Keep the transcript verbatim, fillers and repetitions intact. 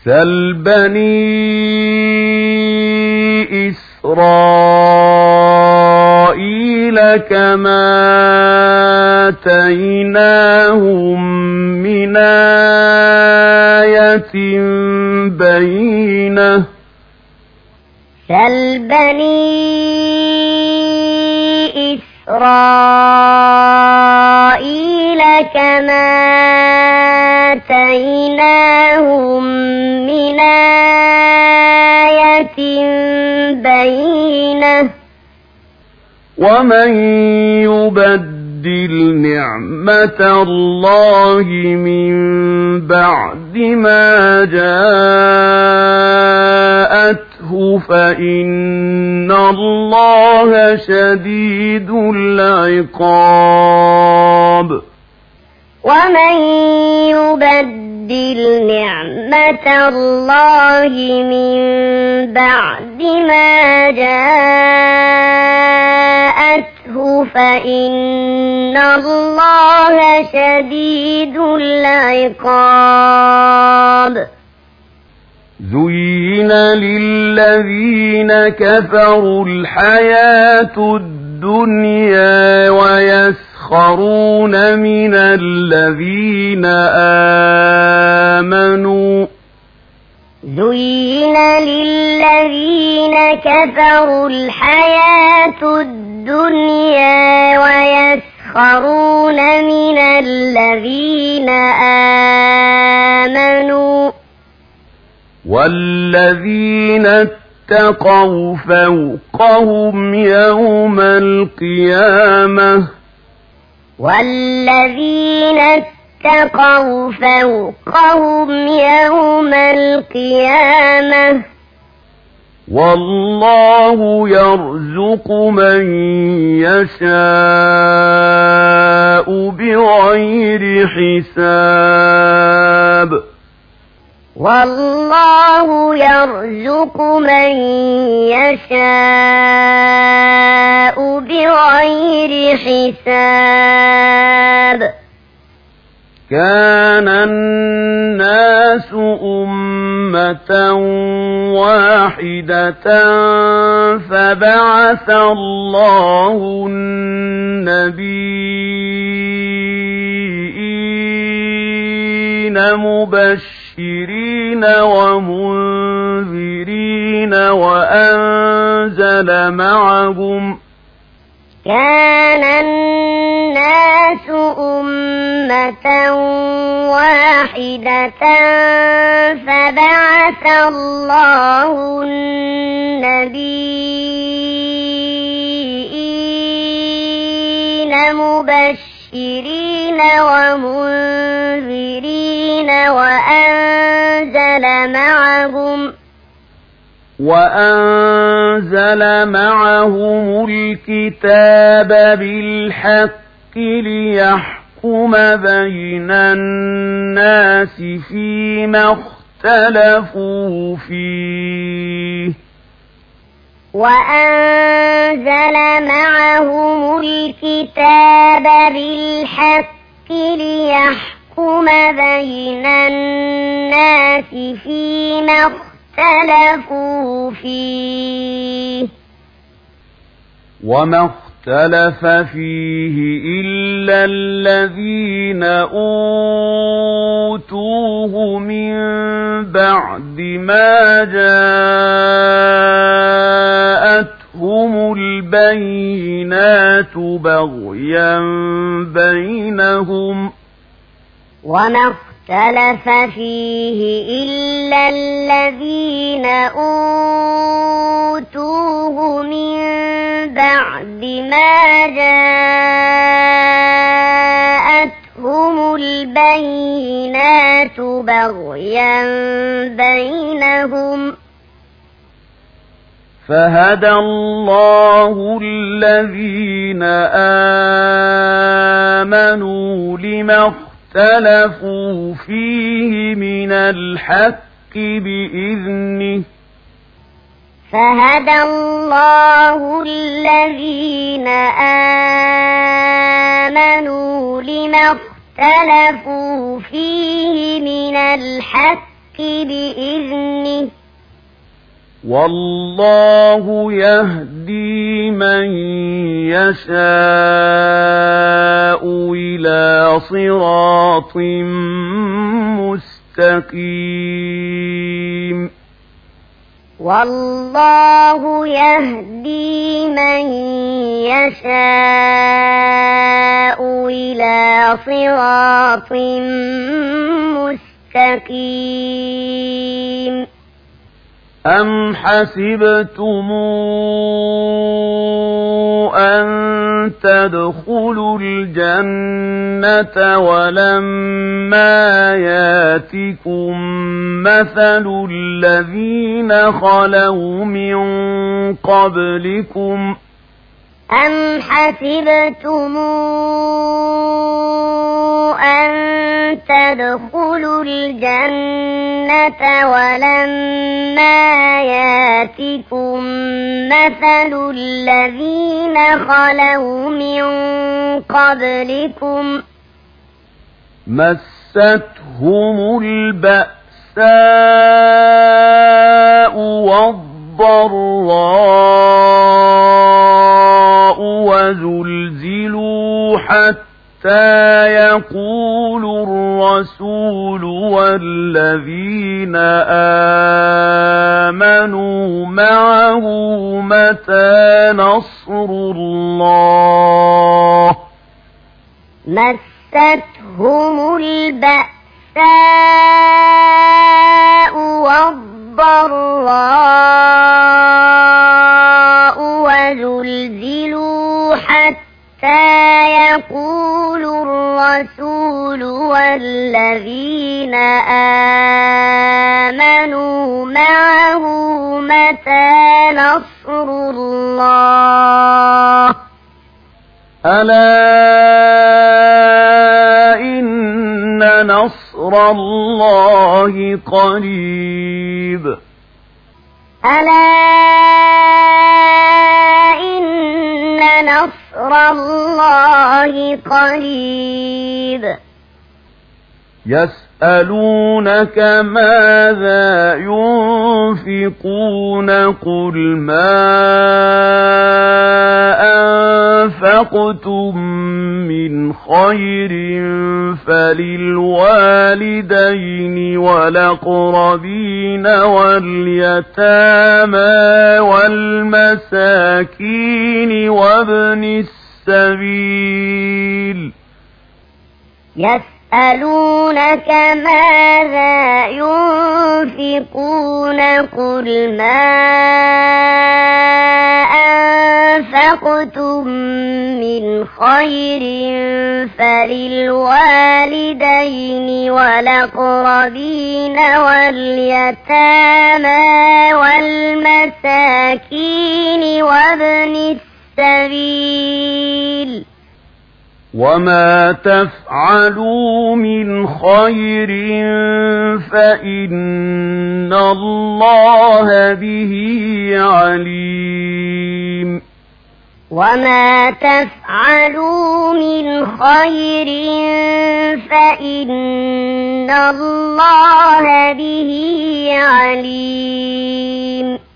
سل بني إسرائيل كم آتيناهم من آية بينة سل بني إسرائيل كم آتيناهم من آية بينة ومن يبدل نعمة الله من بعد ما جاءته فإن الله شديد العقاب ومن يبدل نعمة الله من بعد ما جاءته فإن الله شديد العقاب زين للذين كفروا الحياة الدنيا ويسخرون من الذين آمنوا زين للذين كفروا الحياة الدنيا ويسخرون من الذين آمنوا والذين اتقوا فوقهم يوم القيامة والذين اتقوا فوقهم يوم القيامة والله يرزق من يشاء بغير حساب والله يرزق من يشاء بغير حساب كان الناس أمة واحدة فبعث الله النبيين مبشرين ومنذرين وأنزل معهم كان الناس أمة واحدة فبعث الله النبيين مبشرين ومنذرين وأنزل معهم وأنزل معهم الكتاب بالحق ليحكم بين الناس فيما اختلفوا فيه وأنزل معهم الكتاب بالحق ليحكم بين الناس فيما اختلفوا فيه وما اختلف فيه إلا الذين أوتوه من بعد ما جاءتهم البينات بغيا بينهم وما اختلف فيه إلا الذين أوتوه من بعد ما جاءتهم البينات بغيا بينهم فهدى الله الذين آمنوا لما اختلفوا فيه من الحق بإذنه فهدى الله الذين آمنوا لما اختلفوا فيه من الحق بإذنه والله يهدي من يشاء إلى صراط مستقيم والله يهدي من يشاء إلى صراط مستقيم أم حسبتم أن تدخلوا الجنة ولما ياتكم مثل الذين خلوا من قبلكم أم حسبتم أن تدخلوا الجنة ولما ياتكم مثل الذين خلوا من قبلكم مستهم البأساء والضراء وزلزلوا حتى يقول الرسول والذين آمنوا معه متى نصر الله مستهم البأساء والضراء وزلزلوا حتى يقول الرسول والذين آمنوا معه متى نصر الله ألا إن نصر الله قريب ألا إن نصر الله قريب يسألونك ماذا ينفقون قل ما أنفقتم من خير فللوالدين والأقربين واليتامى والمساكين وابن السبيل يسألونك ماذا ينفقون قل ما أنفقتم من خير فللوالدين والأقربين واليتامى والمساكين وابن السبيل وما تفعلوا من خير فإن الله به عليم وما تفعلوا من خير فإن الله به عليم